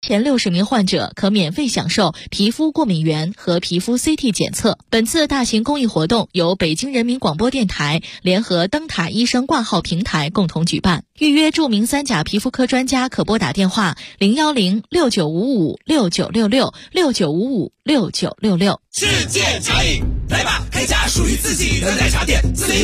前60名患者可免费享受皮肤过敏原和皮肤 CT 检测。本次大型公益活动由北京人民广播电台联合灯塔医生挂号平台共同举办。预约著名3甲皮肤科专家可拨打电话0106955696669556966。 世界茶饮，来吧，开家属于自己的奶茶店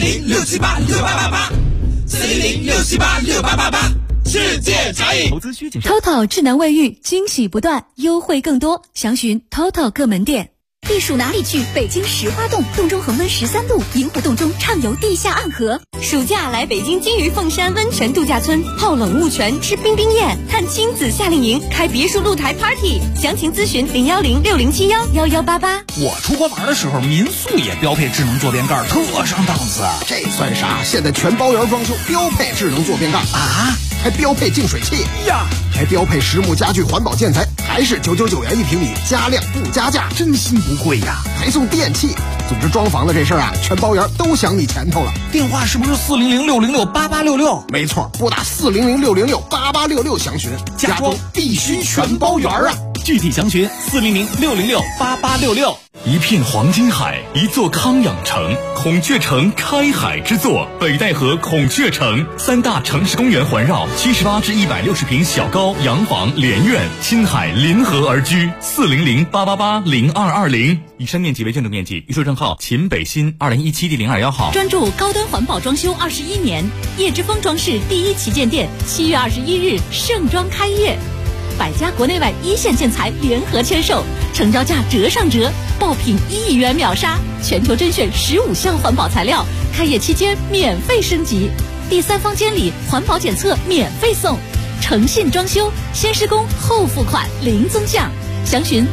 ，400-678-6888，400-678-6888。世界茶饮。 投资需谨慎。 TOTO 智能卫浴，惊喜不断，优惠更多，详询 TOTO 各门店。避暑哪里去？北京石花洞，洞中恒温13度，银湖洞中畅游地下暗河。暑假来北京金鱼凤山温泉度假村，泡冷雾泉，吃冰冰宴，看亲子夏令营，开别墅露台 party。详情咨询010-6071-1188。 我出国玩的时候，民宿也标配智能坐便盖，特上档次。 这算啥？现在全包圆装修标配智能坐便盖啊， 还标配净水器呀， 还标配实木家具环保建材，还是999元1平米，加量不加价， 真心不贵呀， 还送电器。总之装房的这事儿啊，全包圆都想你前头了。 电话是不是400-606-8866？ 没错，拨打400-606-8866详询。 家装必须全包圆啊！具体详询400-606-8866。一片黄金海，一座康养城，孔雀城开海之作，北戴河孔雀城，3大城市公园环绕，78至160平小高洋房连院，亲海临河而居。400-888-0220。以上面积为建筑面积，预售证号秦北新2017第02号。 专注高端环保装修21年，叶之峰装饰第1旗舰店7月21日盛装开业。百家国内外一线建材联合签售，成交价折上折，爆品1亿元秒杀，全球甄选15项环保材料，开业期间免费升级，第3方监理环保检测免费送，诚信装修，先施工后付款零增项。详询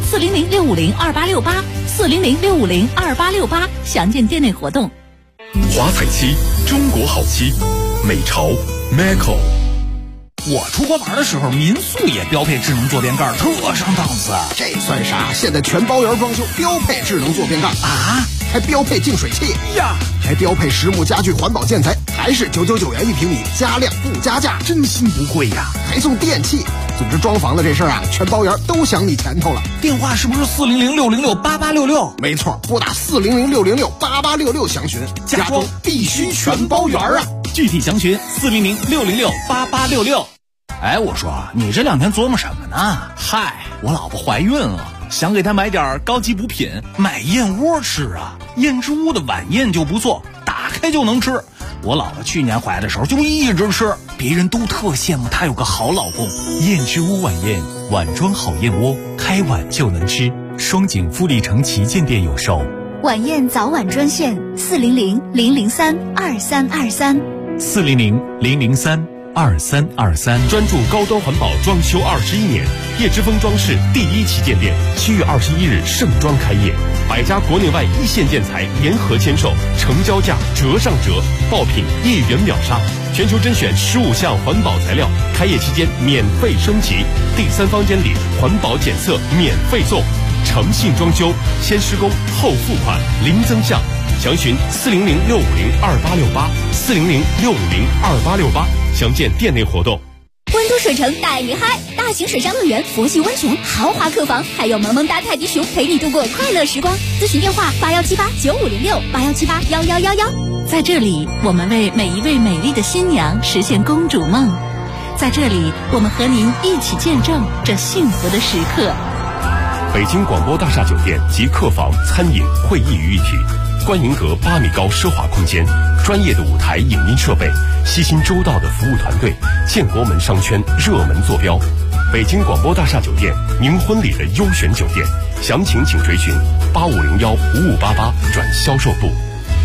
400-650-2868，400-650-2868，详见店内活动。 华彩漆，中国好漆，美潮 Macco。 我出国玩的时候，民宿也标配智能坐便盖，特上档次。 这算啥？现在全包圆装修标配智能坐便盖啊， 还标配净水器呀， 还标配实木家具环保建材，还是999元1平米，加量不加价， 真心不贵呀， 还送电器。总之装房的这事儿啊，全包圆都想你前头了。 电话是不是400-606-8866？ 没错，拨打400-606-8866详询。 家装必须全包圆啊！具体详询400-606-8866。哎，我说你这2天琢磨什么呢？嗨，我老婆怀孕了，想给她买点高级补品，买燕窝吃啊。燕之屋的晚宴就不错，打开就能吃。我老婆去年怀的时候就一直吃，别人都特羡慕她有个好老公。 燕之屋晚宴，碗装好燕窝，开碗就能吃。双井富力城旗舰店有售。 晚宴早晚专线400-003-2323。 400-003-2323。 专注高端环保装修21年，叶之峰装饰第1旗舰店7月21日盛装开业，百家国内外一线建材联合签售，成交价折上折，爆品1亿元秒杀，全球甄选15项环保材料，开业期间免费升级，第3方监理环保检测免费送，诚信装修，先施工后付款零增项。详询400-650-2868，400-650-2868，详见店内活动。 温都水城带你嗨，大型水上乐园、佛系温泉、豪华客房，还有萌萌哒泰迪熊陪你度过快乐时光。咨询电话81789506，81781111。在这里，我们为每一位美丽的新娘实现公主梦。在这里，我们和您一起见证这幸福的时刻。 北京广播大厦酒店及客房、餐饮、会议于一体，观云阁8米高奢华空间，专业的舞台影音设备，悉心周到的服务团队，建国门商圈热门坐标。北京广播大厦酒店，您婚礼的优选酒店，详情请垂询8501-5588转销售部。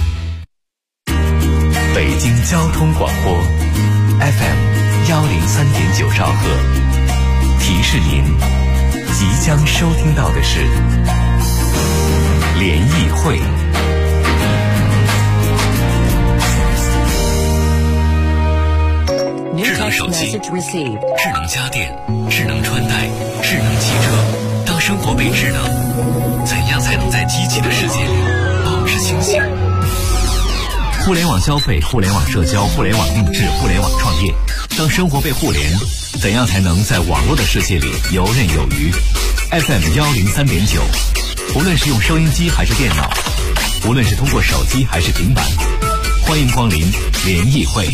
北京交通广播 FM103.9兆赫，提示您即将收听到的是联谊会。智能手机、智能家电、智能穿戴、智能汽车，当生活被智能，怎样才能在机器的世界里保持清醒？互联网消费、互联网社交、互联网定制、互联网创业， 当生活被互联，怎样才能在网络的世界里游刃有余？ FM103.9，无论是用收音机还是电脑，无论是通过手机还是平板，欢迎光临联谊会。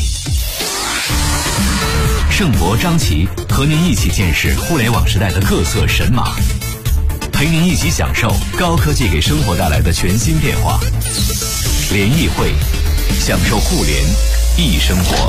盛博、张琪和您一起见识互联网时代的各色神马，陪您一起享受高科技给生活带来的全新变化。联谊会，享受互联易生活。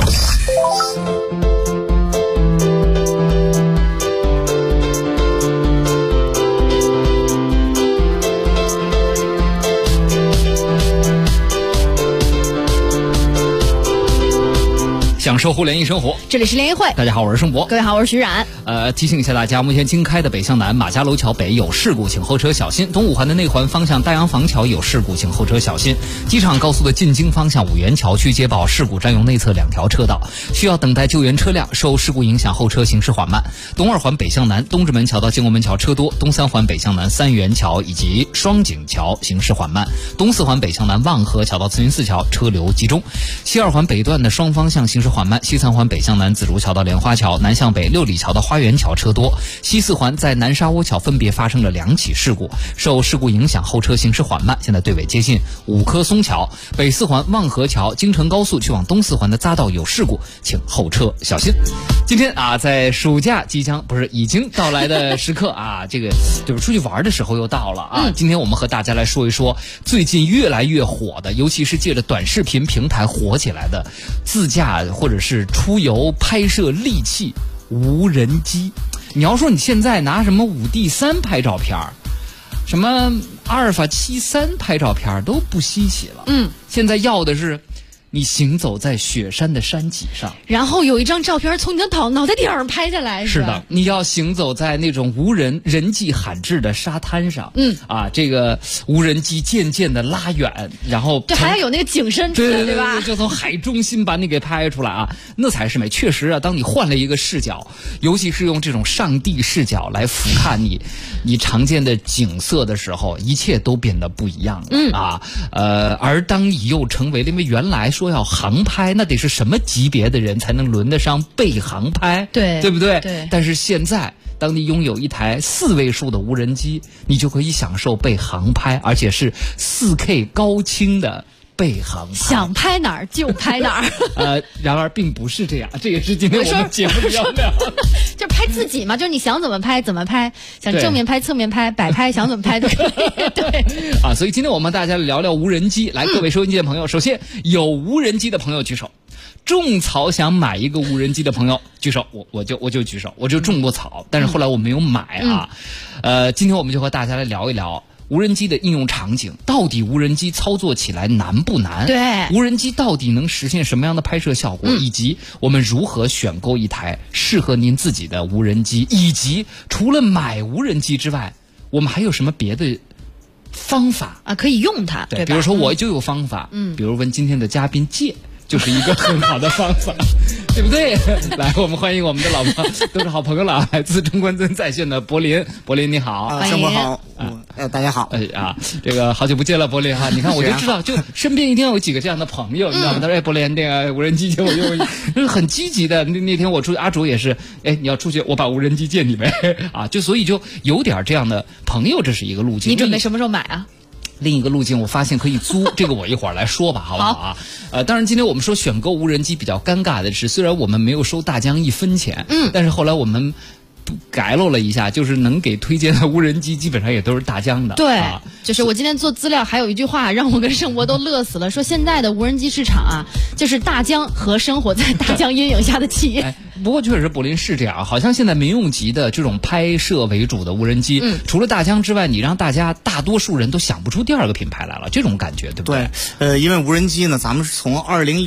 享受互联易生活， 这里是联谊会。 大家好，我是盛博。 各位好，我是徐冉。 提醒一下大家，目前经开的北向南马家楼桥北有事故，请后车小心。东五环的内环方向大洋坊桥有事故，请后车小心。机场高速的进京方向五元桥区接报事故，占用内侧2条车道，需要等待救援车辆。受事故影响，后车行驶缓慢。东二环北向南东直门桥到建国门桥车多，东三环北向南三元桥以及双井桥行驶缓慢。东四环北向南望河桥到慈云寺桥车流集中。西二环北段的双方向行驶缓慢。西三环北向南紫竹桥到莲花桥，南向北六里桥到花园桥车多。西四环在南沙窝桥分别发生了2起事故，受事故影响，后车行驶缓慢，现在对尾接近五棵松桥。北四环望河桥京承高速去往东四环的匝道有事故，请后车小心。今天在暑假已经到来的时刻这个就是出去玩的时候又到了今天我们和大家来说一说最近越来越火的，尤其是借着短视频平台火起来的自驾或者是出游拍摄利器无人机。你要说你现在拿什么5D3拍照片，什么阿尔法73拍照片都不稀奇了。现在要的是你行走在雪山的山脊上， 然后有一张照片从你的脑袋顶上拍下来。 是的，你要行走在那种人迹罕至的沙滩上。这个无人机渐渐的拉远，然后对，还要有那个景深出来，对吧？ 就从海中心把你给拍出来那才是美。确实当你换了一个视角，尤其是用这种上帝视角来俯瞰你常见的景色的时候，一切都变得不一样了而当你又成为了，因为原来说要航拍，那得是什么级别的人才能轮得上被航拍？对不对？ 对。 但是现在，当你拥有一台4位数的无人机，你就可以享受被航拍，而且是4K 高清的被航拍， 想拍哪儿就拍哪儿。 然而并不是这样，这也是今天我们节目要聊的。 就拍自己嘛，就是你想怎么拍怎么拍，想正面拍侧面拍摆拍，想怎么拍都可以。对所以今天我们大家聊聊无人机。来，各位收音机的朋友，首先有无人机的朋友举手。种草想买一个无人机的朋友举手，我就举手，我就种过草，但是后来我没有买今天我们就和大家来聊一聊无人机的应用场景，到底无人机操作起来难不难？ 对， 无人机到底能实现什么样的拍摄效果，以及我们如何选购一台适合您自己的无人机，以及除了买无人机之外，我们还有什么别的方法可以用它？对吧？ 比如说我就有方法，比如问今天的嘉宾借，就是一个很好的方法，对不对？来，我们欢迎我们的老婆，都是好朋友了，来自中关村在线的柏林，你好， 生活好，大家好， 这个好久不见了，柏林你看我就知道，就身边一定要有几个这样的朋友，你知道吗？他说柏林那个无人机借我用，就是很积极的。那天我出去，阿竹也是，你要出去，我把无人机借你呗，所以就有点这样的朋友，这是一个路径。 你准备什么时候买啊？ 另一个路径我发现可以租，这个我一会儿来说吧，好不好当然今天我们说选购无人机比较尴尬的是，虽然我们没有收大疆1分钱，但是后来我们改漏了一下，就是能给推荐的无人机基本上也都是大疆的。 对，就是我今天做资料还有一句话让我跟盛博都乐死了，说现在的无人机市场就是大疆和生活在大疆阴影下的企业。 不过确实柏林是这样，好像现在民用级的这种拍摄为主的无人机，除了大疆之外，你让大多数人都想不出第二个品牌来了，这种感觉对不对？ 对，因为无人机呢，咱们是从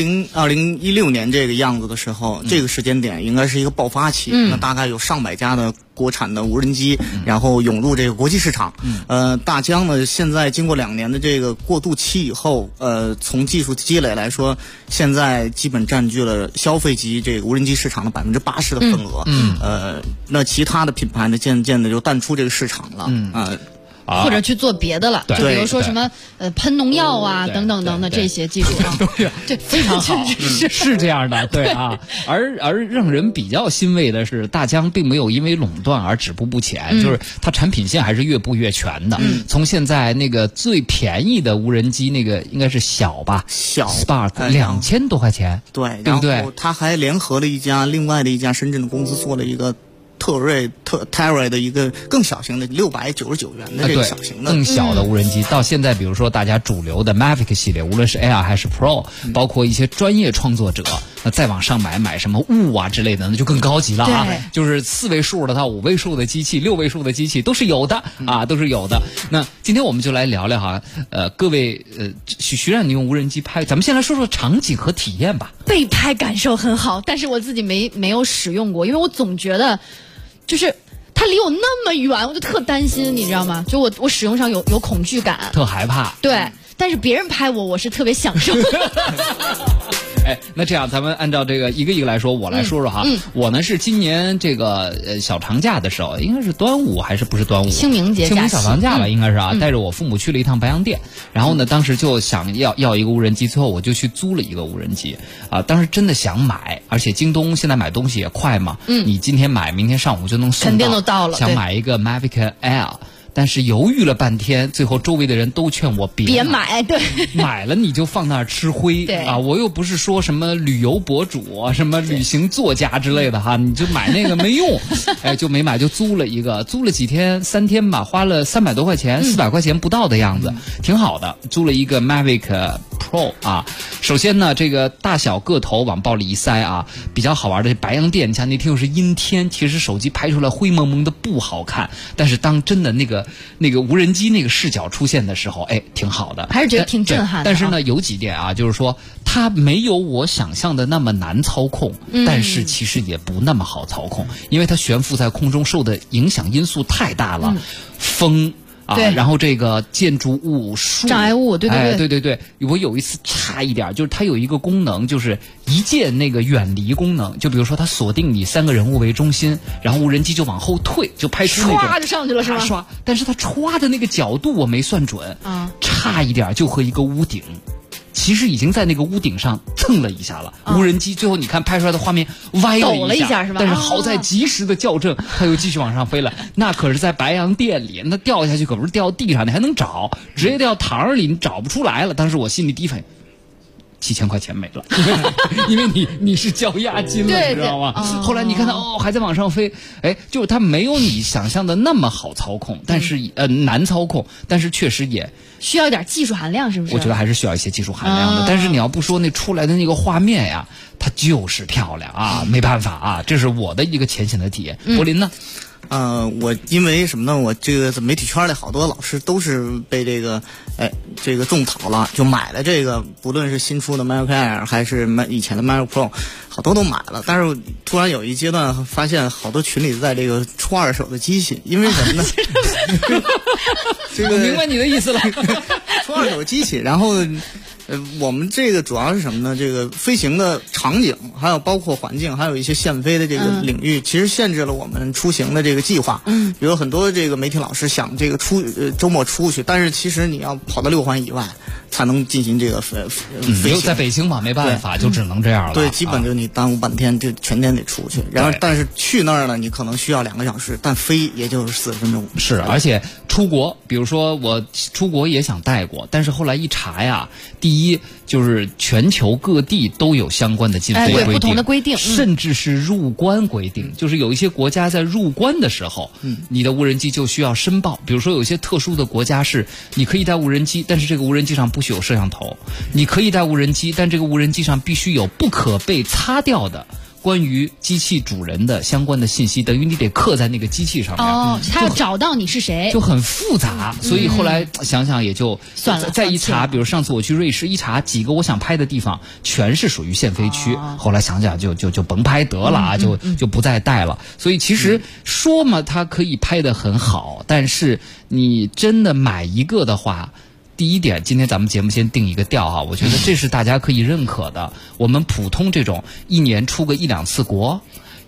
2016年这个样子的时候，这个时间点应该是一个爆发期，那大概有上百家的国产的无人机，然后涌入这个国际市场。大疆呢，现在经过2年的这个过渡期以后，从技术积累来说，现在基本占据了消费级这个无人机市场的80%的份额。那其他的品牌呢，渐渐的就淡出这个市场了。 或者去做别的了，就比如说什么喷农药啊等等等等这些技术啊， 这非常好，是这样的，对啊。而让人比较欣慰的是，大疆并没有因为垄断而止步不前，就是它产品线还是越布越全的。从现在那个最便宜的无人机，那个应该是小 Spark 2000多块钱， 对不对？ 然后它还联合了另外的一家深圳的公司做了一个Terray 的一个更小型的699元的这个小型的更小的无人机。到现在比如说大家主流的 Mavic 系列，无论是 Air 还是 Pro， 包括一些专业创作者，那再往上买什么雾啊之类的，那就更高级了啊，就是4位数的到5位数的机器，6位数的机器都是有的啊，都是有的。那今天我们就来聊聊哈，各位徐冉，你用无人机拍，咱们先来说说场景和体验吧。 被拍感受很好，但是我自己没有使用过，因为我总觉得就是它离我那么远，我就特担心，你知道吗？就我使用上有恐惧感， 特害怕。 对，但是别人拍我是特别享受。 哎，那这样咱们按照这个一个一个来说，我来说说哈。我呢是今年这个小长假的时候，应该是端午还是不是端午？ 清明节假期， 清明小长假吧，应该是啊。带着我父母去了一趟白洋淀，然后呢，当时就想要一个无人机，最后我就去租了一个无人机啊。当时真的想买，而且京东现在买东西也快嘛，你今天买，明天上午就能送到， 肯定都到了。 想买一个 Mavic Air。但是犹豫了半天，最后周围的人都劝我别买，对， 买了你就放那儿吃灰， 对啊，我又不是说什么旅游博主、什么旅行作家之类的哈，你就买那个没用，哎，就没买，就租了一个，租了几天，3天吧，花了300多块钱，400块钱不到的样子，挺好的，租了一个 Mavic Pro 啊。首先呢，这个大小个头往包里一塞啊，比较好玩的白洋淀，你看那天又是阴天，其实手机拍出来灰蒙蒙的不好看，但是当真的那个无人机那个视角出现的时候，哎，挺好的， 还是觉得挺震撼的。 但是呢，有几点啊，就是说它没有我想象的那么难操控，但是其实也不那么好操控，因为它悬浮在空中受的影响因素太大了，风。啊，然后这个建筑物、树、 障碍物，对， 我有一次差一点，就是它有一个功能，就是一键那个远离功能，就比如说它锁定你3个人物为中心，然后无人机就往后退，就拍出那种唰就上去了是吗？ 但是它歘的那个角度我没算准，差一点就和一个屋顶。其实已经在那个屋顶上蹭了一下了，无人机最后你看拍出来的画面歪了一下， 是吧？ 但是好在及时的校正，它又继续往上飞了。那可是在白洋淀里，那掉下去可不是掉地上，你还能找，直接掉塘里你找不出来了。当时我心里第一反应，7000块钱没了，因为你是交押金了，你知道吗？后来你看它还在往上飞，哎，就是它没有你想象的那么好操控，但是难操控，但是确实也需要一点技术含量，是不是？ 我觉得还是需要一些技术含量的。但是你要不说那出来的那个画面呀，它就是漂亮啊，没办法啊，这是我的一个浅显的体验。柏林呢？ 我因为什么呢？我这个媒体圈里好多老师都是被这个种草了，就买了这个，不论是新出的 Mavic Air 还是以前的 Mavic Pro， 好多都买了。但是突然有一阶段发现，好多群里在这个出2手的机器，因为什么呢？ 我明白你的意思了， 出2手机器，然后。我们这个主要是什么呢？这个飞行的场景，还有包括环境，还有一些限飞的这个领域，其实限制了我们出行的这个计划。比如很多这个媒体老师想这个周末出去，但是其实你要跑到6环以外才能进行这个飞行。 在北京嘛，没办法，就只能这样了。 对，基本就你耽误半天，就全天得出去。然后，但是去那儿呢，你可能需要2个小时，但飞也就是40分钟。 是，而且出国，比如说我出国也想带过，但是后来一查呀，第一就是全球各地都有相关的禁飞规定， 不同的规定， 甚至是入关规定，就是有一些国家在入关的时候，你的无人机就需要申报。比如说有些特殊的国家是你可以带无人机，但是这个无人机上不许有摄像头；你可以带无人机，但这个无人机上必须有不可被擦掉的关于机器主人的相关的信息，等于你得刻在那个机器上面。 他要找到你是谁， 就很复杂。所以后来想想也就算了。 再一查，比如上次我去瑞士一查，几个我想拍的地方全是属于限飞区。后来想想就甭拍得了啊，就不再带了。所以其实说嘛，它可以拍得很好，但是你真的买一个的话。第一点，今天咱们节目先定一个调哈，我觉得这是大家可以认可的。我们普通这种1年出个1-2次国，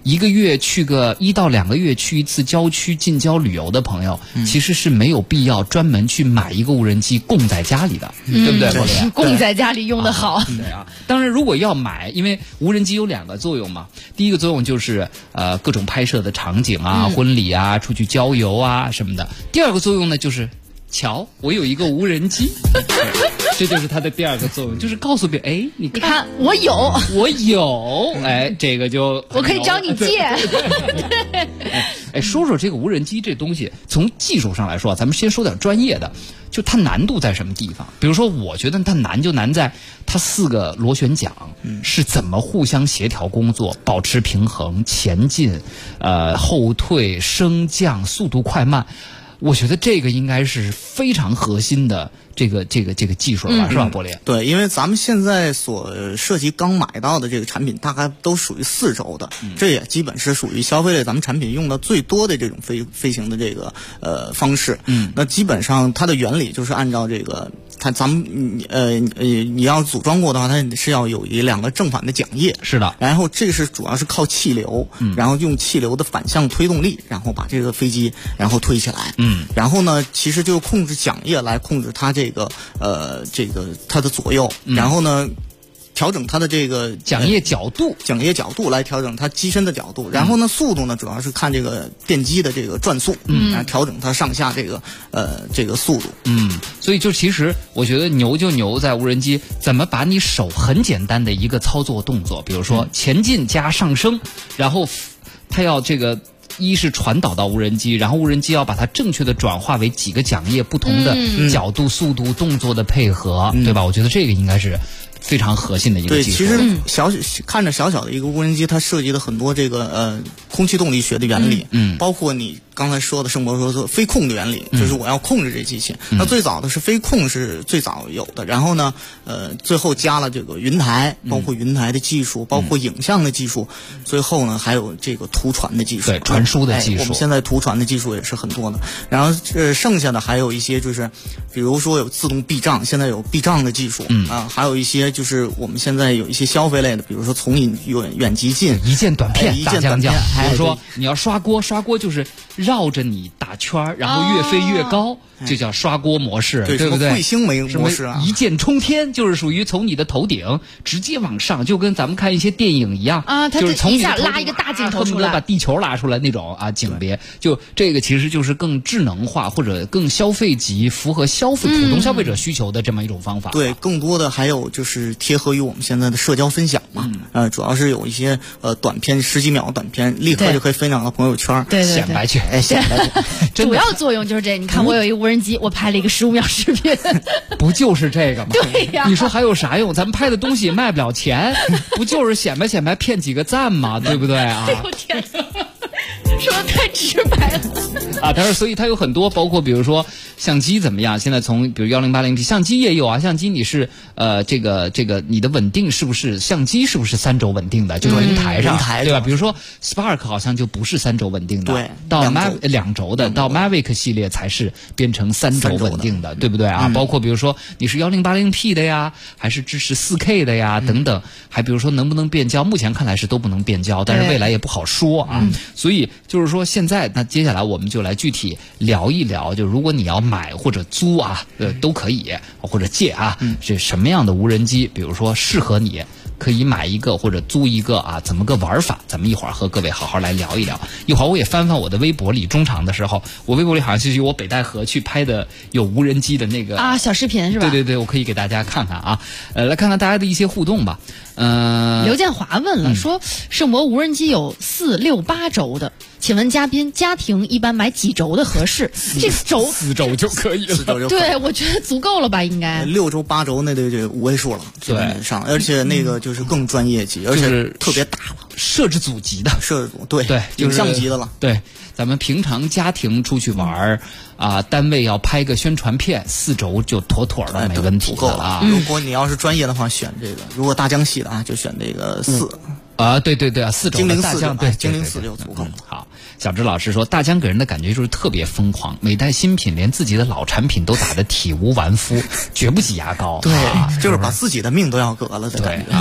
1个月去个1到2个月去一次郊区近郊旅游的朋友，其实是没有必要专门去买一个无人机供在家里的，对不对？ 供在家里用得好。 对啊，当然如果要买，因为无人机有2个作用嘛。第一个作用就是各种拍摄的场景啊、婚礼啊、出去郊游啊什么的。第2个作用呢就是，瞧，我有一个无人机。这就是它的第2个作用，就是告诉别人，哎，你看我有， 哎，这个就我可以找你借。 哎，说说这个无人机这东西，从技术上来说，咱们先说点专业的，就它难度在什么地方？比如说，我觉得它难就难在它4个螺旋桨是怎么互相协调工作，保持平衡、前进、后退、升降、速度快慢。我觉得这个应该是非常核心的这个技术了吧，是吧，博烈？ 对，因为咱们现在所涉及刚买到的这个产品，大概都属于4轴的，这也基本是属于消费类咱们产品用的最多的这种飞行的这个方式。那基本上它的原理就是按照这个。咱们你要组装过的话，它是要有2个正反的桨叶， 是的。 然后这个是主要是靠气流，然后用气流的反向推动力，然后把这个飞机然后推起来。然后呢，其实就控制桨叶来控制它这个它的左右，然后呢。调整它的这个桨叶角度来调整它机身的角度，然后呢，速度呢主要是看这个电机的这个转速，调整它上下这个速度。 所以就其实我觉得牛就牛在无人机怎么把你手很简单的一个操作动作，比如说前进加上升，然后它要这个。一是传导到无人机，然后无人机要把它正确的转化为几个桨叶不同的角度、速度、动作的配合，对吧？我觉得这个应该是非常核心的一个技术。 对，其实看着小小的一个无人机，它涉及了很多这个空气动力学的原理，包括你刚才说的盛博说飞控的原理，就是我要控制这机器。那最早的是飞控是最早有的，然后呢，最后加了这个云台，包括云台的技术，包括影像的技术，最后呢还有这个图传的技术， 对，传输的技术。 我们现在图传的技术也是很多的。然后剩下的还有一些就是，比如说有自动避障，现在有避障的技术，还有一些就是我们现在有一些消费类的，比如说从远及近， 一键短片， 一键短片。 比如说你要刷锅就是绕着你打圈，然后越飞越高，就叫刷锅模式，对不对？ 彗星模式啊， 一键冲天就是属于从你的头顶直接往上，就跟咱们看一些电影一样啊， 就是从一下拉一个大镜头出来， 把地球拉出来那种啊景别。就这个其实就是更智能化或者更消费级、符合普通消费者需求的这么一种方法。 对，更多的还有就是贴合于我们现在的社交分享嘛，主要是有一些短片10几秒短片，立刻就可以分享到朋友圈， 对， 显摆去， 显摆去。 主要作用就是这，你看我有一个无人机，我拍了一个15秒视频， 不就是这个吗？ 对呀， 你说还有啥用？咱们拍的东西也卖不了钱，不就是显摆骗几个赞吗？对不对啊？ 哎呦天哪！说的太直白了啊！但是所以它有很多，包括比如说相机怎么样？现在从比如1080P 相机也有啊，相机你是这个你的稳定是不是相机是不是3轴稳定的？就是云台上，对吧？比如说 Spark 好像就不是3轴稳定的， 对， 到2轴的，到 Mavic 系列才是变成3轴稳定的，对不对啊？包括比如说你是1080P 的呀，还是支持4K 的呀，等等，还比如说能不能变焦？目前看来是都不能变焦，但是未来也不好说啊。所以就是说现在那接下来我们就来具体聊一聊，就如果你要买或者租啊，都可以，或者借啊，是什么样的无人机，比如说适合你，可以买一个或者租一个啊，怎么个玩法？咱们一会儿和各位好好来聊一聊。一会儿我也翻我的微博里，中场的时候，我微博里好像是有我北戴河去拍的有无人机的那个啊小视频是吧？ 对，我可以给大家看看啊，来看看大家的一些互动吧。 刘建华问了，说圣博无人机有4、6、8轴的，请问嘉宾，家庭一般买几轴的合适？这 4轴就可以了。 对，我觉得足够了吧，应该。 6轴、8轴那得5位数了，基本上，而且那个就是更专业级，而且特别大了， 摄制组级的， 摄制组对， 就是影像级的了。 对，咱们平常家庭出去玩啊，单位要拍个宣传片，4轴就妥妥的，没问题了啊。如果你要是专业的话，选这个；如果大疆系的啊，就选这个4。 啊，对啊，4轴的大疆，对， 精灵4就足够了。 好，小芝老师说，大疆给人的感觉就是特别疯狂，每代新品连自己的老产品都打得体无完肤，绝不挤牙膏。 对，就是把自己的命都要革了的感觉啊。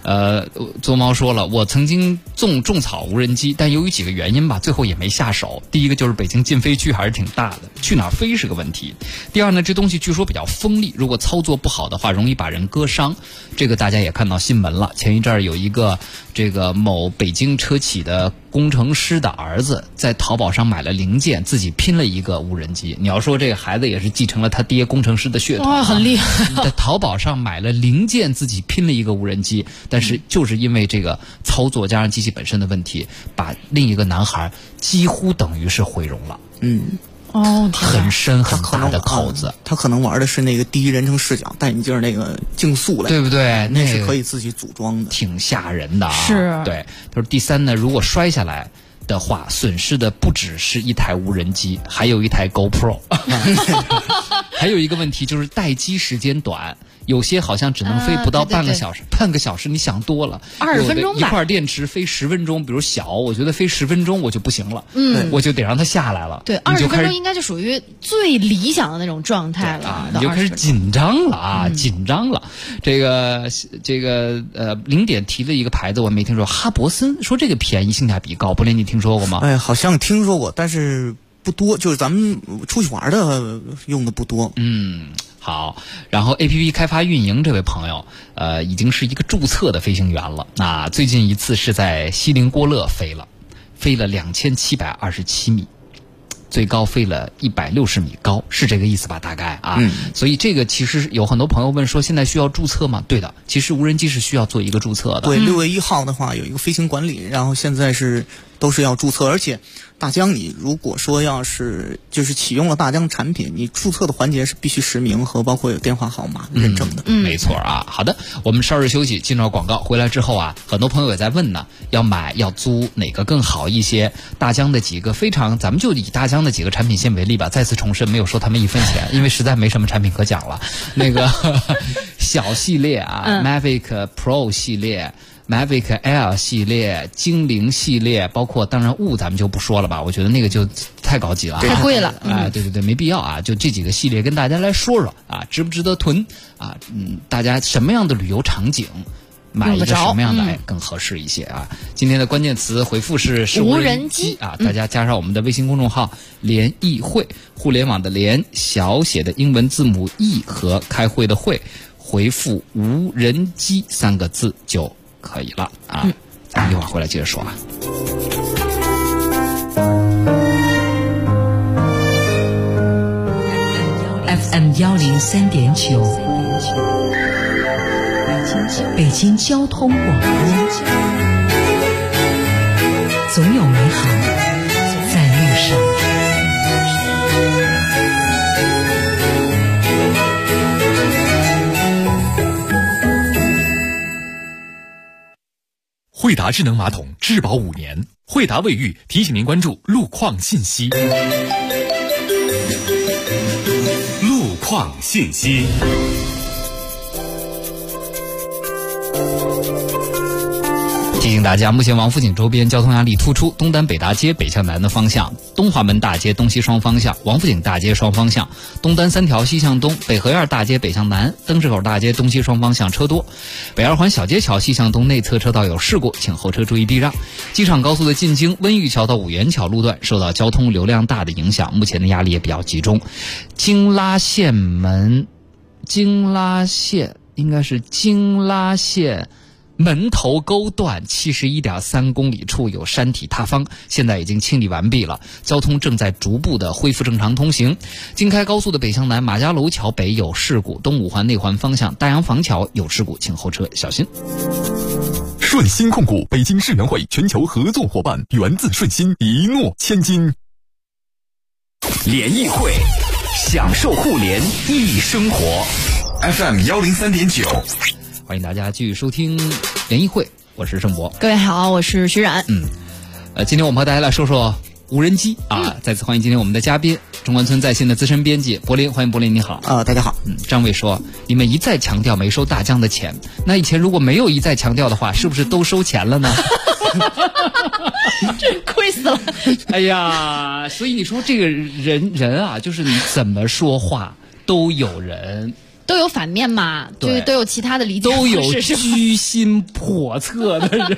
作猫说了，我曾经种草无人机，但由于几个原因吧，最后也没下手。第一个就是北京禁飞区还是挺大的，去哪儿飞是个问题。第二呢，这东西据说比较锋利，如果操作不好的话，容易把人割伤。这个大家也看到新闻了，前一阵儿有一个这个某北京车企的工程师的儿子在淘宝上买了零件，自己拼了一个无人机。你要说这个孩子也是继承了他爹工程师的血统， 哇，很厉害。 在淘宝上买了零件，自己拼了一个无人机，但是就是因为这个操作加上机器本身的问题，把另一个男孩几乎等于是毁容了。 哦， 很深很大的口子。 他可能玩的是那个第一人称视角，戴眼镜那个竞速类， 对不对？ 那是可以自己组装的， 挺吓人的啊。 是， 对。就是第三呢，如果摔下来的话，损失的不只是一台无人机，还有一台 GoPro。还有一个问题就是待机时间短。有些好像只能飞不到半个小时，半个小时你想多了 ，20分钟吧。 一块电池飞10分钟，比如小，我觉得飞10分钟我就不行了，我就得让它下来了。 对，20分钟应该就属于最理想的那种状态了啊，你就开始紧张了啊，紧张了。这个零点提了一个牌子，我没听说，哈伯森说这个便宜，性价比高，不连你听说过吗？ 哎，好像听说过，但是不多，就是咱们出去玩的用的不多。 好，然后 APP 开发运营这位朋友，已经是一个注册的飞行员了。那最近一次是在锡林郭勒飞了2727米，最高飞了160米高，是这个意思吧？大概啊。所以这个其实有很多朋友问说，现在需要注册吗？对的，其实无人机是需要做一个注册的。 对，6月1号的话有一个飞行管理，然后现在都是要注册，而且大疆你如果说要是就是启用了大疆产品，你注册的环节是必须实名和包括有电话号码认证的。 没错啊。好的，我们稍事休息，进入广告，回来之后啊，很多朋友也在问呢，要买要租哪个更好一些？大疆的几个咱们就以大疆的几个产品线为例吧。再次重申，没有收他们1分钱，因为实在没什么产品可讲了。那个小系列啊，Mavic Pro 系列。Mavic Air 系列、精灵系列，包括当然咱们就不说了吧，我觉得那个就太高级了， 太贵了对，没必要啊。就这几个系列跟大家来说说啊，值不值得囤啊？大家什么样的旅游场景买一个什么样的更合适一些啊？今天的关键词回复是无人机啊，大家加上我们的微信公众号联谊会，互联网的联，小写的英文字母 E 和开会的会，回复无人机3个字就可以了啊！咱们一会儿回来接着说啊。 FM 103.9，北京交通广播，总有美好在路上。 惠达智能马桶质保5年，惠达卫浴提醒您关注路况信息。 路况信息。 提醒大家，目前王府井周边交通压力突出，东单北大街北向南的方向，东华门大街东西双方向，王府井大街双方向，东单3条西向东，北河沿大街北向南，灯市口大街东西双方向车多，北二环小街桥西向东内侧车道有事故，请后车注意避让。机场高速的进京温榆桥到五元桥路段受到交通流量大的影响，目前的压力也比较集中。京拉线应该是京拉线门头沟段71.3公里处有山体塌方，现在已经清理完毕了，交通正在逐步的恢复正常通行。京开高速的北向南马家楼桥北有事故，东五环内环方向大洋坊桥有事故，请后车小心。 顺鑫控股北京世园会全球合作伙伴，源自顺鑫，一诺千金。 联谊会，享受互联易生活。FM 103.9。 欢迎大家继续收听联谊会，我是盛博。 各位好，我是徐冉。 今天我们和大家来说说无人机啊。再次欢迎今天我们的嘉宾，中关村在线的资深编辑柏林，欢迎柏林，你好。 大家好。 张伟说，你们一再强调没收大疆的钱，那以前如果没有一再强调的话，是不是都收钱了呢？ 这亏死了。 哎呀，所以你说这个人啊，就是你怎么说话都有人都有反面嘛，就都有其他的理解， 都有居心叵测的人。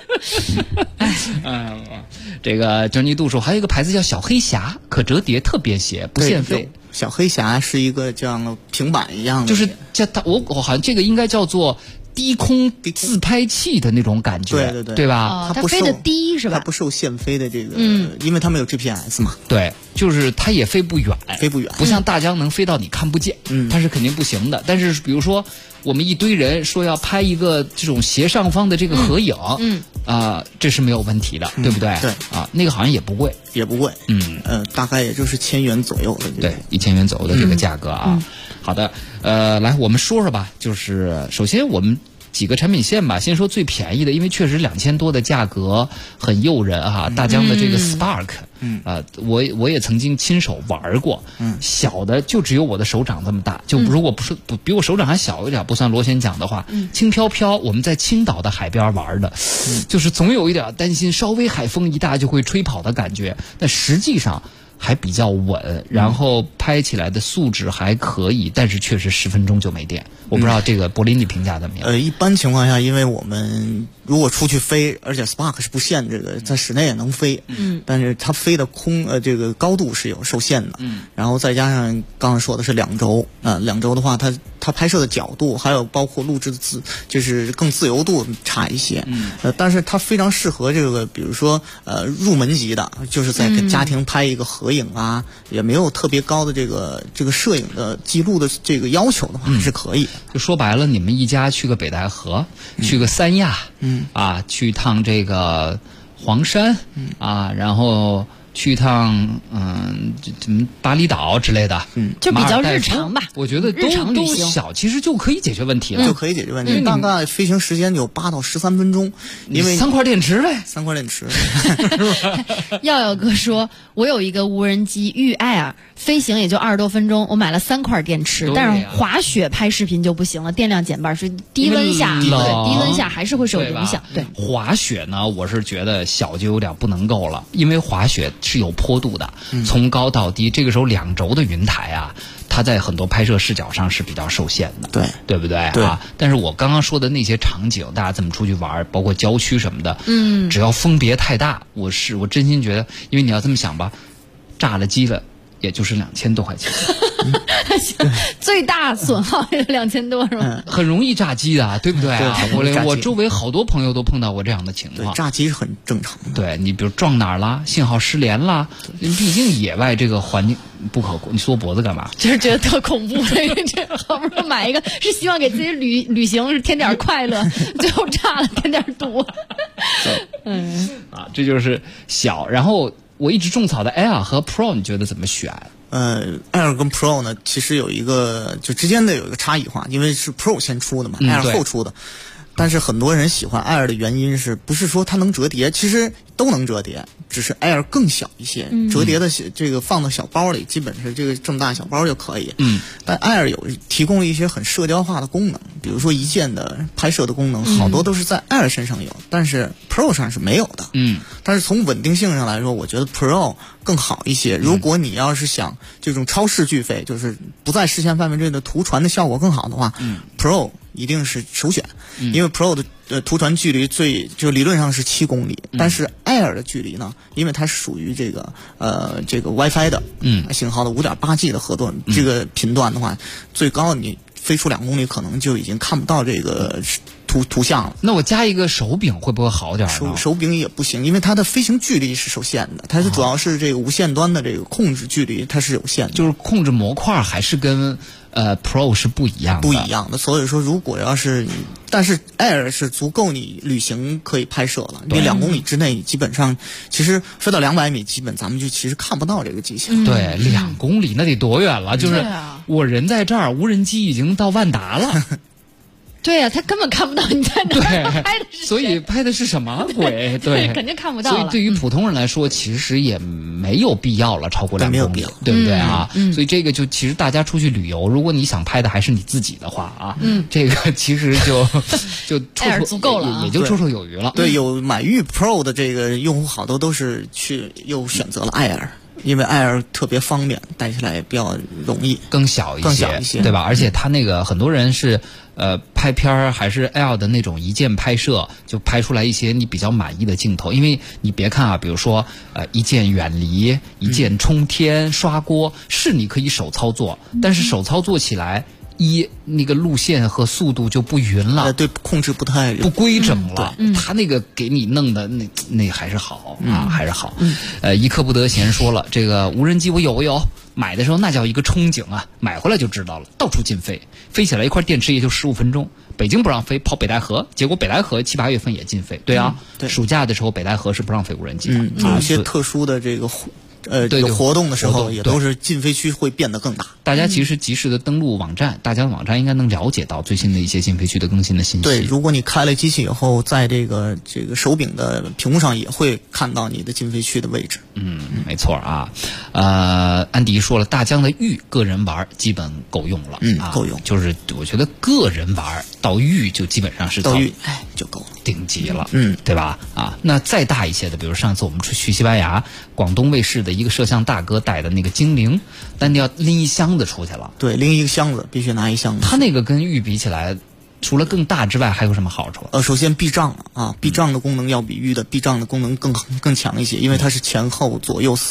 这个珍妮度数还有一个牌子叫小黑侠，可折叠特便携，不限费。 小黑侠是一个这样的平板一样的， 就是叫它我好像这个应该叫做低空自拍器的那种感觉，对吧？ 它飞得低是吧？ 它不受限飞的这个，因为它没有 GPS 嘛。 对，就是它也飞不远，不像大疆能飞到你看不见，它是肯定不行的。但是比如说我们一堆人说要拍一个这种斜上方的这个合影，这是没有问题的，对不对？ 对啊，那个好像也不贵， 大概也就是1000元左右的， 对，1000元左右的这个价格啊。好的，来我们说说吧，就是首先我们几个产品线吧，先说最便宜的，因为确实2000多的价格很诱人啊。大疆的这个 Spark，我也曾经亲手玩过，小的就只有我的手掌这么大，就如果不是比我手掌还小一点，不算螺旋桨的话，轻飘飘。我们在青岛的海边玩的，就是总有一点担心稍微海风一大就会吹跑的感觉，但实际上还比较稳，然后拍起来的素质还可以，但是确实10分钟就没电。我不知道这个柏林你评价怎么样？ 一般情况下，因为我们如果出去飞，而且 Spark 是不限这个在室内也能飞，但是它飞的这个高度是有受限的，然后再加上刚才说的是2轴，2轴的话，它拍摄的角度还有包括录制的就是更自由度差一些，但是它非常适合这个，比如说入门级的，就是在跟家庭拍一个合影啊，也没有特别高的这个摄影的记录的这个要求的话，是可以的。 就说白了，你们一家去个北戴河，去个三亚，去一趟这个黄山，然后去一趟什么巴厘岛之类的， 就比较日常吧。 我觉得都小，其实就可以解决问题了， 就可以解决问题。大概飞行时间有8到13分钟，因为 3块电池呗 ，3块电池。 耀耀哥说，我有一个无人机御爱尔，飞行也就20多分钟，我买了3块电池，但是滑雪拍视频就不行了，电量减半，是低温下还是会受影响。对， 滑雪呢，我是觉得小就有点不能够了，因为滑雪是有坡度的，从高到低，这个时候2轴的云台啊，它在很多拍摄视角上是比较受限的，对不对？ 对啊。但是我刚刚说的那些场景，大家怎么出去玩，包括郊区什么的，只要风别太大，我真心觉得，因为你要这么想吧，炸了机了，也就是2000多块钱。 最大损耗也2000多是吧？ 很容易炸机的，对不对啊？我周围好多朋友都碰到过这样的情况。 炸机是很正常的。 对，你比如撞哪儿啦，信号失联啦，毕竟野外这个环境不可控。你缩脖子干嘛？ 就是觉得特恐怖。这好不容易买一个，是希望给自己旅行是添点快乐，最后炸了添点堵。 这就是小。然后我一直种草的 Air 和 Pro， 你觉得怎么选 ？Air 跟 Pro 呢，其实有一个就之间的有一个差异化，因为是 Pro 先出的嘛，Air 后出的。但是很多人喜欢 Air 的原因是不是说它能折叠？其实都能折叠，只是 Air 更小一些，折叠的这个放到小包里，基本是这么大小包就可以。但 Air 有提供了一些很社交化的功能，比如说一键的拍摄的功能，好多都是在 Air 身上有，但是 Pro 上是没有的。但是从稳定性上来说，我觉得 Pro 更好一些。如果你要是想这种超视距飞，就是不在视线范围内的图传的效果更好的话，Pro 一定是首选，因为 Pro 的图传距离就理论上是7公里，但是 Air 的距离呢，因为它是属于这个 WiFi 的信号的5.8G 的这个频段的话，最高你飞出2公里可能就已经看不到这个图像了。 那我加一个手柄会不会好点呢？ 手柄也不行，因为它的飞行距离是受限的，它是主要是这个无线端的这个控制距离它是有限的， 就是控制模块还是跟Pro 是不一样的。所以说，如果要是但是 Air 是足够你旅行可以拍摄了，因为2公里之内基本上其实飞到200米，基本咱们就其实看不到这个机型。 对，2公里那得多远了？就是我人在这儿，无人机已经到万达了。 对呀，他根本看不到你在哪儿拍的是谁， 所以拍的是什么鬼？ 对，肯定看不到了。 所以对于普通人来说，其实也没有必要了，超过2公里，对不对啊？所以这个就其实大家出去旅游，如果你想拍的还是你自己的话啊，这个其实就 Air 足够了， 也就绰绰有余了。 对，有买玉 Pro 的这个用户好多都是又选择了 Air。 因为 Air 特别方便，带起来也比较容易， 更小一些，对吧？而且它那个很多人是拍片儿还是 L 的那种一键拍摄，就拍出来一些你比较满意的镜头。因为你别看啊，比如说一键远离、一键冲天、刷锅，是你可以手操作，但是手操作起来那个路线和速度就不匀了， 对，控制不规整了。他那个给你弄的那还是好啊，还是好。一刻不得闲说了，这个无人机我有，买的时候那叫一个憧憬啊，买回来就知道了，到处禁飞，飞起来一块电池也就15分钟。北京不让飞，跑北戴河，结果北戴河7、8月份也禁飞。对啊，暑假的时候北戴河是不让飞无人机的。 有一些特殊的这个有活动的时候，也都是禁飞区会变得更大。 大家其实及时的登录网站，大家的网站应该能了解到最新的一些禁飞区的更新的信息。 对，如果你开了机器以后，在这个手柄的屏幕上也会看到你的禁飞区的位置。 没错啊。安迪说了，大疆的玉个人玩基本够用了， 够用。 就是我觉得个人玩到玉就基本上是到玉就够了， 顶级了，对吧？那再大一些的，比如上次我们去西班牙，广东卫视的一个摄像大哥带的那个精灵，但你要拎一箱子出去了。 对，拎一个箱子，必须拿一箱子。 他那个跟玉比起来，除了更大之外，还有什么好处？ 首先避障啊，避障的功能要比玉的避障的功能更强一些，因为它是前后左右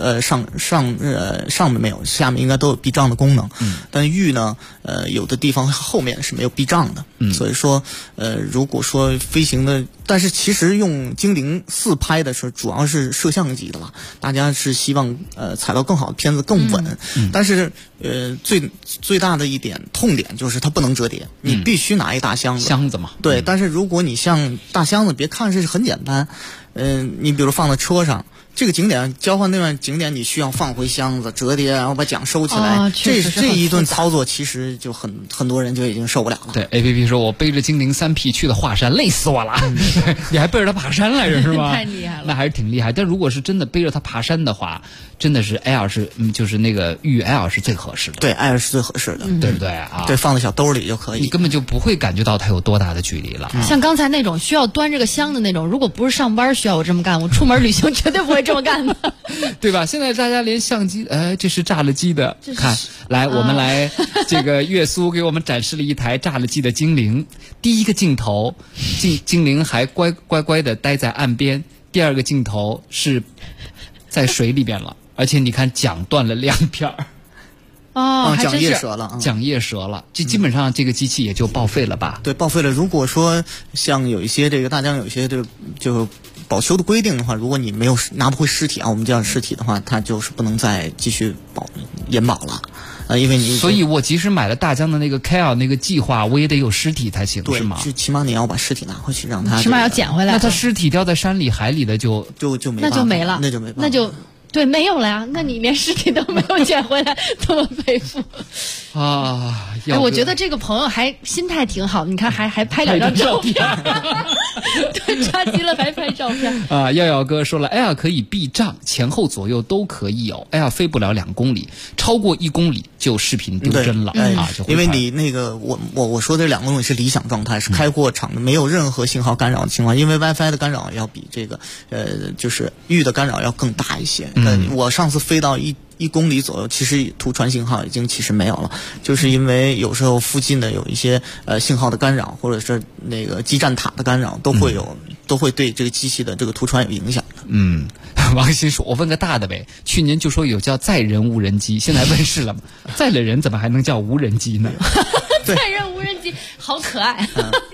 上面没有，下面应该都有避障的功能。但玉呢，有的地方后面是没有避障的。所以说，如果说飞行的，但是其实用精灵4拍的时候，主要是摄像机的了，大家是希望采到更好的片子更稳。但是最大的一点痛点就是它不能折叠，你必须拿一大箱子嘛。 对，但是如果你像大箱子，别看是很简单，你比如放在车上。这个景点交换那段景点，你需要放回箱子折叠，然后把奖收起来。这一顿操作，其实就很多人就已经受不了了。 对 ，APP 说我背着精灵3P 去的华山，累死我了。你还背着他爬山来着是吗？ 太厉害了， 那还是挺厉害。但如果是真的背着他爬山的话，真的是 Air 是就是那个玉 Air 是最合适的。 对 ，Air 是最合适的， 对不对啊？ 对，放在小兜里就可以， 你根本就不会感觉到它有多大的距离了。 像刚才那种需要端这个箱的那种，如果不是上班需要我这么干，我出门旅行绝对不会这么干的。 对吧？现在大家连相机，这是炸了机的。看，来，我们来这个月苏给我们展示了一台炸了机的精灵。第一个镜头，精灵还乖乖的待在岸边；第二个镜头是在水里边了，而且你看桨断了2片儿。 桨叶折了， 桨叶折了，这基本上这个机器也就报废了吧？ 对，报废了。如果说像有一些大疆有一些就保修的规定的话，如果你没有拿不回尸体啊，我们叫尸体的话，它就是不能再继续延保了。因为所以我即使买了大疆的那个 Care 那个计划，我也得有尸体才行，是吗？ 就起码你要把尸体拿回去，让它起码要捡回来。 那它尸体掉在山里海里的就没那就没了， 那就没办法， 那就。对，没有了呀。那你连尸体都没有捡回来，多么佩服啊！ 我觉得这个朋友还心态挺好，你看还拍2张照片，对，抓急了还拍照片啊！耀哥说了 ，Air 可以避障，前后左右都可以有 ，Air 飞不了2公里，超过1公里就视频丢帧了啊！ 因为你那个我说的2公里是理想状态，是开阔场的，没有任何信号干扰的情况，因为 WiFi 的干扰要比这个就是域的干扰要更大一些。我上次飞到1公里左右，其实图传信号已经其实没有了，就是因为有时候附近的有一些信号的干扰，或者是那个基站塔的干扰，都会对这个机器的这个图传有影响的。 王鑫说：“我问个大的呗，去年就说有叫载人无人机，现在问世了吗？载了人怎么还能叫无人机呢？ 载人无人机好可爱。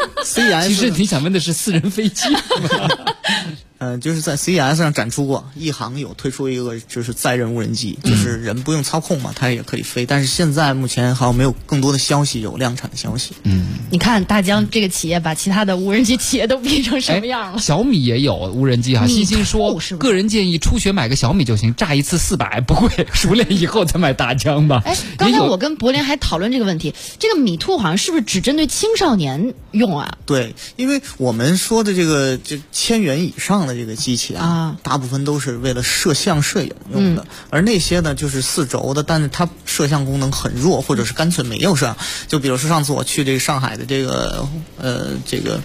CES 其实你想问的是私人飞机。 就是在 CES 上展出过，一航有推出一个就是载人无人机，就是人不用操控嘛，它也可以飞。但是现在目前好像没有更多的消息，有量产的消息。 你看大疆这个企业把其他的无人机企业都逼成什么样了？ 小米也有无人机啊。欣欣说，个人建议初学买个小米就行，炸一次400，不贵，熟练以后再买大疆吧。 刚才我跟柏林还讨论这个问题，这个米兔好像是不是只针对青少年用啊？ 对，因为我们说的这1000元以上的这个机器啊，大部分都是为了摄像摄影用的，而那些呢就是4轴的，但是它摄像功能很弱，或者是干脆没有摄像。就比如说上次我去这个上海的这个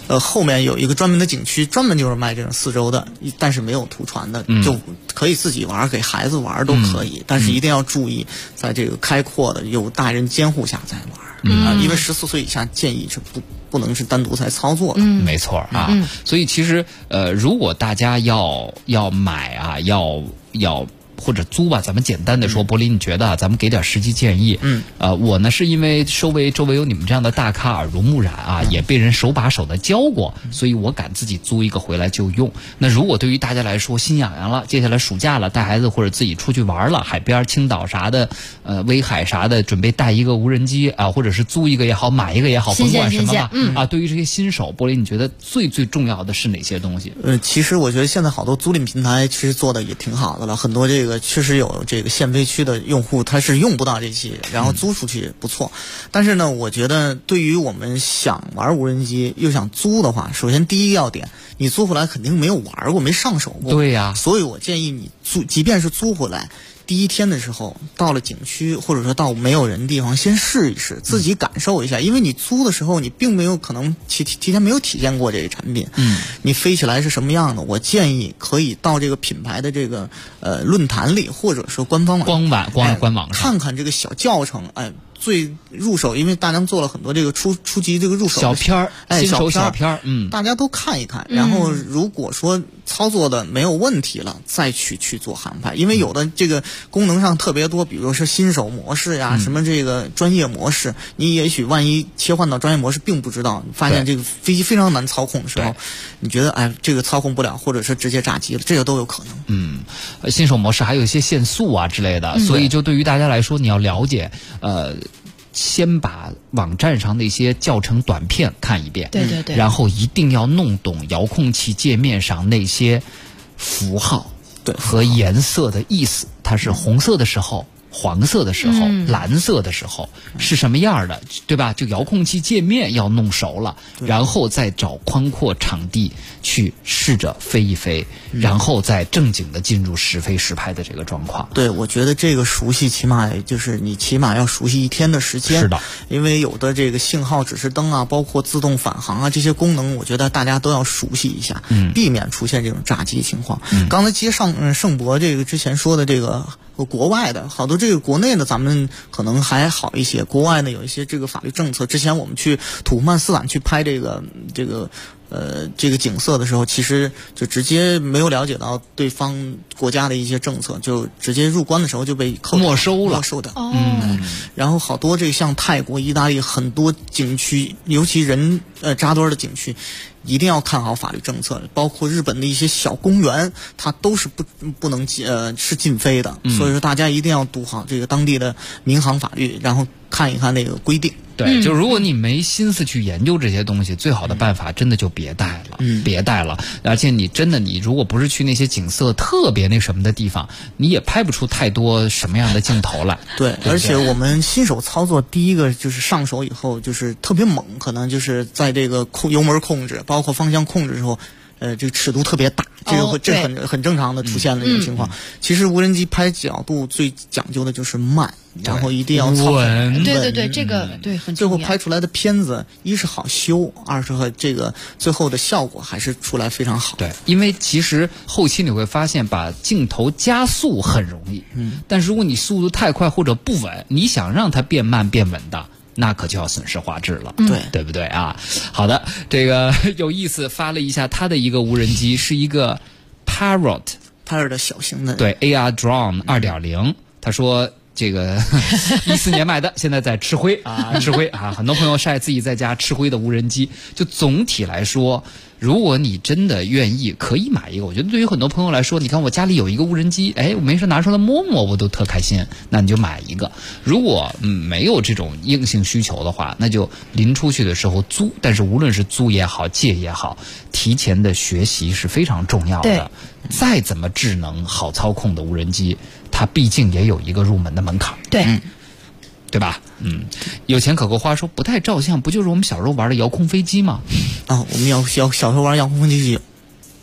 后面有一个专门的景区，专门就是卖这种4轴的，但是没有图传的，就可以自己玩，给孩子玩都可以，但是一定要注意，在这个开阔的有大人监护下再玩，因为14岁以下建议是不能是单独在操作的。 没错啊。所以其实如果大家要买啊，要或者租吧，咱们简单的说，柏林，你觉得啊，咱们给点实际建议。我呢是因为周围有你们这样的大咖，耳濡目染啊，也被人手把手的教过，所以我敢自己租一个回来就用。那如果对于大家来说心痒痒了，接下来暑假了，带孩子或者自己出去玩了，海边、青岛啥的，威海啥的，准备带一个无人机啊，或者是租一个也好，买一个也好，甭管什么吧，啊，对于这些新手，柏林，你觉得最重要的是哪些东西？ 其实我觉得现在好多租赁平台其实做的也挺好的了，很多这个确实有这个限飞区的用户他是用不到这些，然后租出去也不错。但是呢，我觉得对于我们想玩无人机又想租的话，首先第一个要点，你租回来肯定没有玩过，没上手过。 对呀。 所以我建议你即便是租回来，第一天的时候到了景区或者说到没有人的地方，先试一试，自己感受一下，因为你租的时候你并没有可能提前没有体验过这个产品，你飞起来是什么样的？我建议可以到这个品牌的这个论坛里，或者说官方官网上看看这个小教程，最入手，因为大家做了很多这个初级这个入手小片儿，新手小片儿， 大家都看一看。然后如果说操作的没有问题了，再去做航拍，因为有的这个功能上特别多，比如说是新手模式呀，什么这个专业模式，你也许万一切换到专业模式并不知道，发现这个飞机非常难操控的时候，你觉得这个操控不了，或者是直接炸机了，这个都有可能。 新手模式还有一些限速啊之类的，所以就对于大家来说，你要了解先把网站上那些教程短片看一遍， 对， 然后一定要弄懂遥控器界面上那些符号和颜色的意思，它是红色的时候、黄色的时候、蓝色的时候是什么样的，对吧？就遥控器界面要弄熟了，然后再找宽阔场地去试着飞一飞，然后再正经的进入实飞实拍的这个状况。 对，我觉得这个熟悉起码就是你起码要熟悉1天的时间。 是的，因为有的这个信号指示灯啊，包括自动返航啊，这些功能，我觉得大家都要熟悉一下，避免出现这种炸机情况。刚才接上盛博这个之前说的这个国外的好多这个国内的咱们可能还好一些，国外呢有一些这个法律政策。之前我们去土库曼斯坦去拍这个景色的时候，其实就直接没有了解到对方国家的一些政策，就直接入关的时候就被没收的。然后好多这个像泰国、意大利很多景区，尤其人扎堆的景区，一定要看好法律政策，包括日本的一些小公园，它都是不能是禁飞的。所以说大家一定要读好这个当地的民航法律，然后看一看那个规定。 对，就如果你没心思去研究这些东西，最好的办法真的就别带了，别带了。而且你如果不是去那些景色特别那什么的地方，你也拍不出太多什么样的镜头来。 对，而且我们新手操作，第一个就是上手以后就是特别猛，可能就是在这个油门控制，包括方向控制的时候，这个尺度特别大，这很正常的出现的一个情况。其实无人机拍角度最讲究的就是慢，然后一定要稳。对，这个对很重要。 最后拍出来的片子，一是好修，二是和这个最后的效果还是出来非常好。 对，因为其实后期你会发现，把镜头加速很容易，但是如果你速度太快或者不稳，你想让它变慢变稳的，那可就要损失画质了，对不对啊？好的，这个有意思，发了一下他的一个无人机，是一个 Parrot 小型的， 对 AR Drone 2.0，他说这个14年买的，现在在吃灰啊，很多朋友晒自己在家吃灰的无人机。就总体来说，如果你真的愿意，可以买一个。我觉得对于很多朋友来说，你看我家里有一个无人机，我没事拿出来摸摸，我都特开心。那你就买一个。如果没有这种硬性需求的话，那就临出去的时候租。但是无论是租也好，借也好，提前的学习是非常重要的。再怎么智能好操控的无人机，它毕竟也有一个入门的门槛。对吧？有钱可够花，说不太照相，不就是我们小时候玩的遥控飞机吗？ 我们小时候玩遥控飞机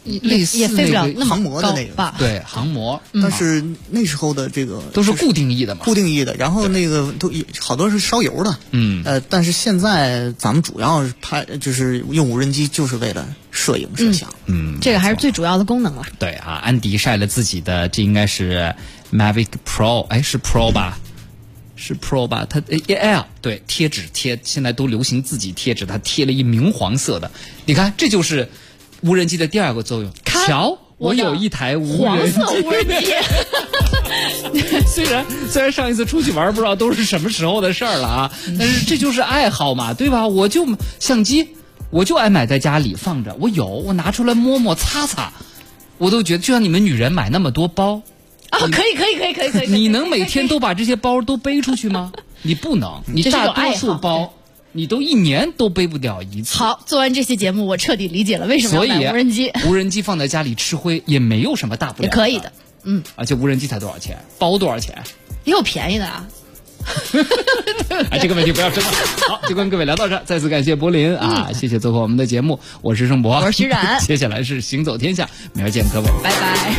类似也飞不了那么航模的那个吧？ 对，航模。 但是那时候的这个都是固定翼的嘛， 固定翼的，然后那个都好多是烧油的。但是现在咱们主要是就是用无人机，就是为了摄影摄像。 这个还是最主要的功能了。 对啊，安迪晒了自己的，这应该是 Mavic Pro， 是 Pro 吧？是 Pro 吧？它Air 对贴纸贴，现在都流行自己贴纸，它贴了一明黄色的。你看，这就是无人机的第二个作用。瞧，我有一台黄色无人机。 虽然上一次出去玩不知道都是什么时候的事儿了啊，但是这就是爱好嘛，对吧？我就相机，我就爱买在家里放着，我拿出来摸摸擦擦，我都觉得就像你们女人买那么多包。 可以。 你能每天都把这些包都背出去吗？你不能，你大多数包你都一年都背不了一次。 好，做完这期节目，我彻底理解了为什么要买无人机。 无人机放在家里吃灰也没有什么大不了， 也可以的。 而且无人机才多少钱？包多少钱？ 也有便宜的啊。 这个问题不要争了。好，就跟各位聊到这儿，再次感谢柏林啊，谢谢做客我们的节目，我是盛博， 我是徐冉， 接下来是行走天下，明儿见各位， 拜拜。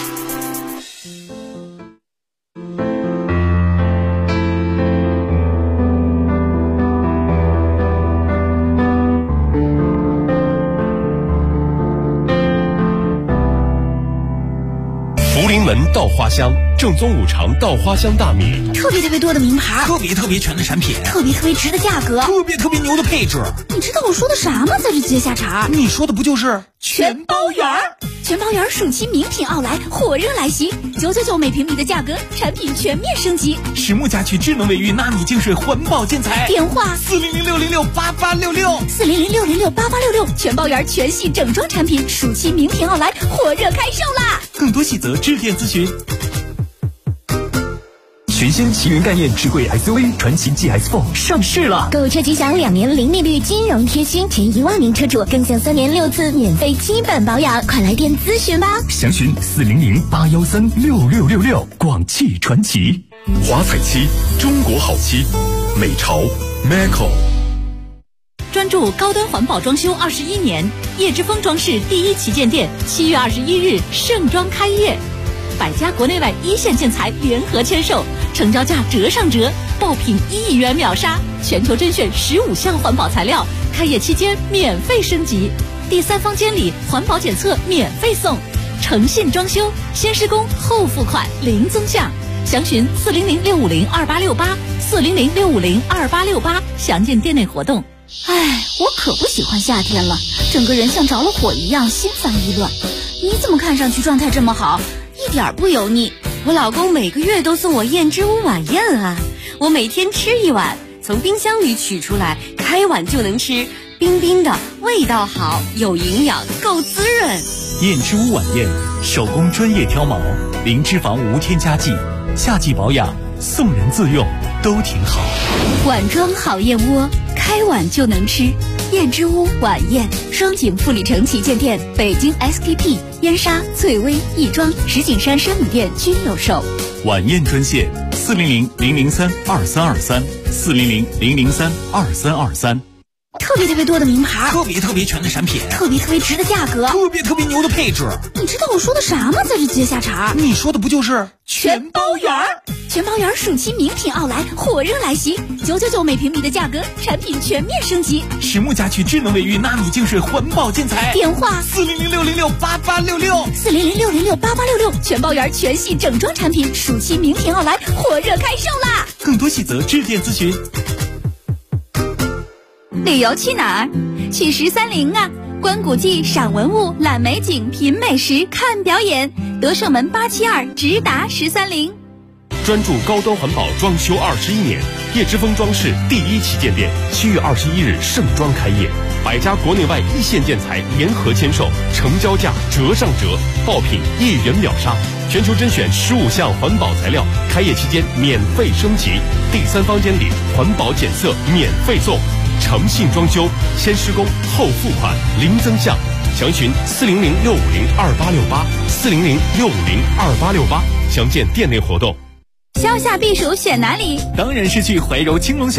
福临门稻花香，正宗五常稻花香大米， 特别多的名牌， 特别全的产品， 特别值的价格， 特别牛的配置。 你知道我说的啥吗？在这接下茬， 你说的不就是全包圆？ 全包圆暑期名品奥莱火热来袭，999每平米的价格，产品全面升级。 实木家居智能卫浴纳米净水环保建材， 电话 400-606-8866，400-606-8866， 全包圆全系整装产品，暑期名品奥莱火热开售啦！ 更多细则致电咨询。 全新奇云概念智慧 SUV 传奇 GS4 上市了， 购车即享2年零利率金融贴心，前1万名车主更享3年6次免费基本保养，快来电咨询吧！ 详询400-813-6666，广汽传祺。 华彩漆，中国好漆，美潮 Macco。 专注高端环保装修21年，叶之峰装饰第1旗舰店7月21日盛装开业，百家国内外1线建材联合签售，成交价折上折，爆品1亿元秒杀，全球甄选15项环保材料，开业期间免费升级，第3方监理环保检测免费送，诚信装修，先施工后付款零增项，详询400-650-2868，400-650-2868，详见店内活动。 哎，我可不喜欢夏天了，整个人像着了火一样，心烦意乱。你怎么看上去状态这么好，一点不油腻？ 我老公每个月都送我燕之屋晚宴啊，我每天吃一碗，从冰箱里取出来，开碗就能吃，冰冰的，味道好，有营养，够滋润。 燕之屋晚宴，手工专业挑毛，零脂肪无添加剂，夏季保养，送人自用都挺好。 碗装好燕窝，开碗就能吃。燕之屋晚宴，双井富力城旗舰店、北京 SKP、燕莎、翠微、亦庄、石景山山姆店均有售。 晚宴专线400-003-2323，400-003-2323。 特别多的名牌， 特别全的产品， 特别值的价格， 特别牛的配置。 你知道我说的啥吗？在这接下茬， 你说的不就是全包圆？ 全包圆暑期名品奥莱火热来袭，999每平米的价格，产品全面升级， 实木家居智能卫浴纳米净水环保建材， 电话 400-606-8866，400-606-8866， 全包圆全系整装产品，暑期名品奥莱火热开售啦！ 更多细则致电咨询。 旅游去哪儿？去1030啊！观古迹、赏文物、览美景、品美食、看表演，德胜门872直达1030。 专注高端环保装修21年，叶之峰装饰第1旗舰店7月21日盛装开业，百家国内外1线建材联合签售，成交价折上折，爆品1亿元秒杀，全球甄选15项环保材料，开业期间免费升级，第3方监理环保检测免费送，诚信装修，先施工后付款零增项，详询400-650-2868，400-650-2868，详见店内活动。 消夏避暑选哪里？ 当然是去怀柔青龙峡